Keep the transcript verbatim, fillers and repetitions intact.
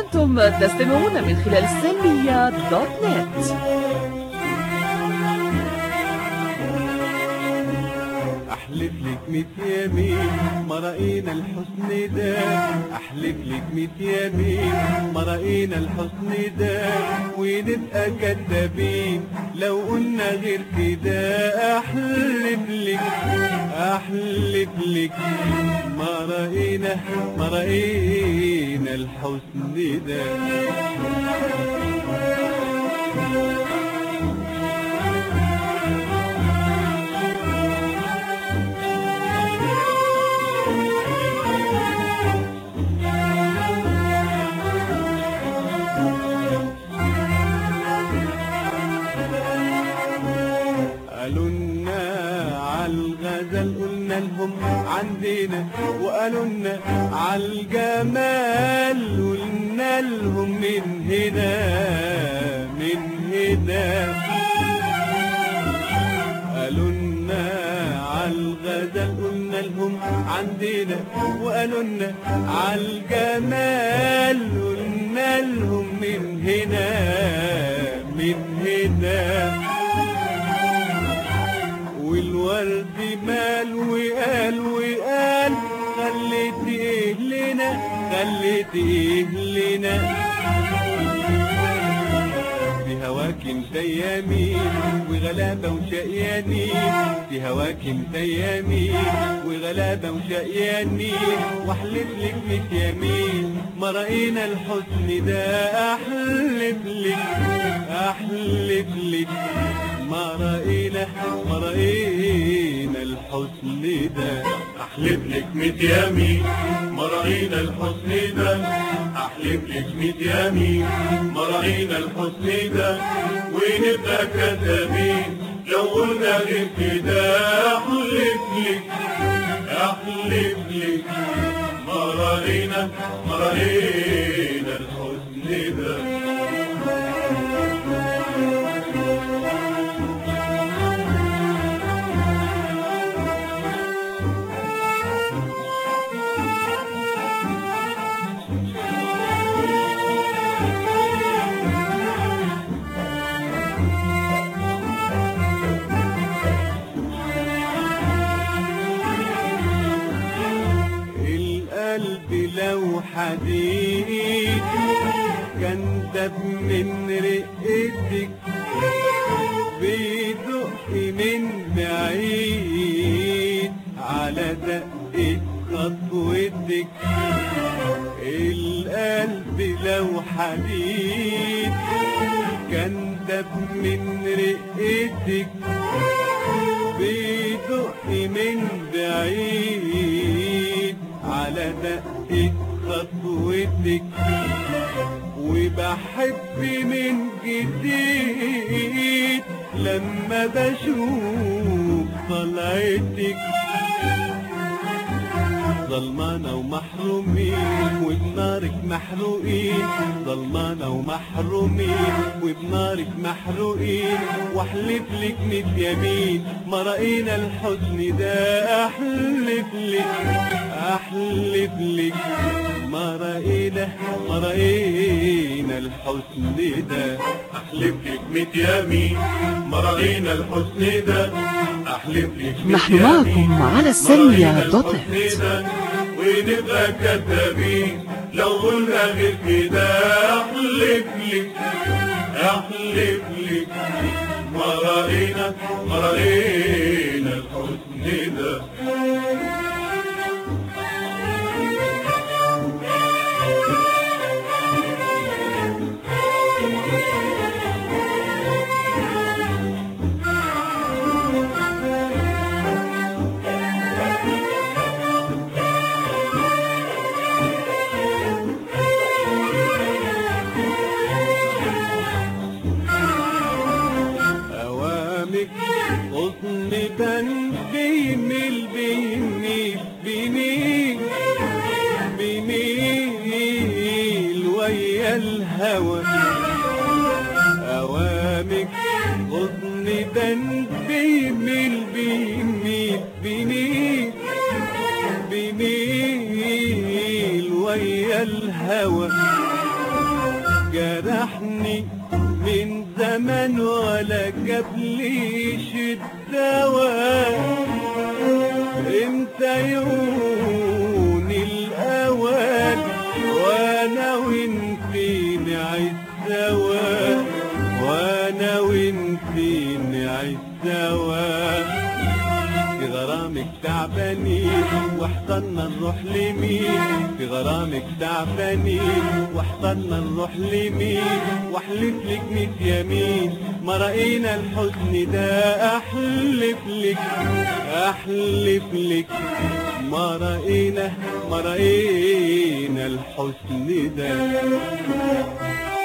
أنتم تستمعون من خلال سلمية دوت نت. أحلف لك ميت يمين ما رأينا الحسن ده، أحلف لك ميت يمين ما رأينا الحسن ده، ونبقى كدابين لو قلنا غير كده. أحلف لك أحلف لك ما رأينا ما رأينا الحسن ده. قالولنا عالغزل قلنا لهم عندنا، وقالولنا عالجمال قلنا لهم من هنا من هنا. قالولنا عالغزل قلنا لهم عندنا، وقالولنا عالجمال قلنا لهم من هنا من هنا. والورد مال وقال وقال خليت ايه لنا خليت ايه لنا. في هواك انت يمين وغلابة وشقيانين، في هواك انت يمين وغلابة وشقيانين، واحلف لك ميت يمين ما رأينا الحسن ده. احلف لك احلف لك ما رأينا ما رأينا الحسن ده. أحلف لك ميت يمين ما رأينا الحسن ده، أحلف لك ميت يمين ما رأينا الحسن ده، ونبقى كذابين لو قلنا غير كده. أحلف لك أحلف لك ما رأينا ما رأينا الحسن ده. لو حديد كان دب من رقتك، بيدق من بعيد على دقة خطوتك. القلب لو حديد كان دب من رقتك، بيدق من بعيد على دقة خطوتك. وبحب من جديد لما بشوف طلعتك. ظلمانة ومحرومين وبنارك محروقين، ظلمانة ومحرومين وبنارك محروقين، واحلف لك ميت يمين ما رأينا الحزن ده. احلف لك احلف لك ما رأينا ما رأينا الحزن ده. أحلف لك ميت يمين ما رأينا الحسن ده، أحلف لك نحن معكم على سلمية دوت نت. ونبقى كذابين لو قلنا غير كده. أحلف لك أحلف لك ما رأينا ما رأينا الحسن ده. غصن بن بيميل بيميل بيميل بيميل ويا الهوى. أوامك غصن بن بيميل بيميل بيميل بيميل ويا الهوى. جرحني من زمان ولا جابليش الدواء. امتى يهون الاوان وانا وانتي نعيش سوا، وانا وانتي نعيش سوا. في غرامك تعبانين واحضرنا نروح لمين، في غرامك تعبانين واحضرنا نروح لمين. واحلف لك ميت يمين ما رأينا الحزن ده، احلف لك احلف لك ما رأينا ما رأينا الحزن ده.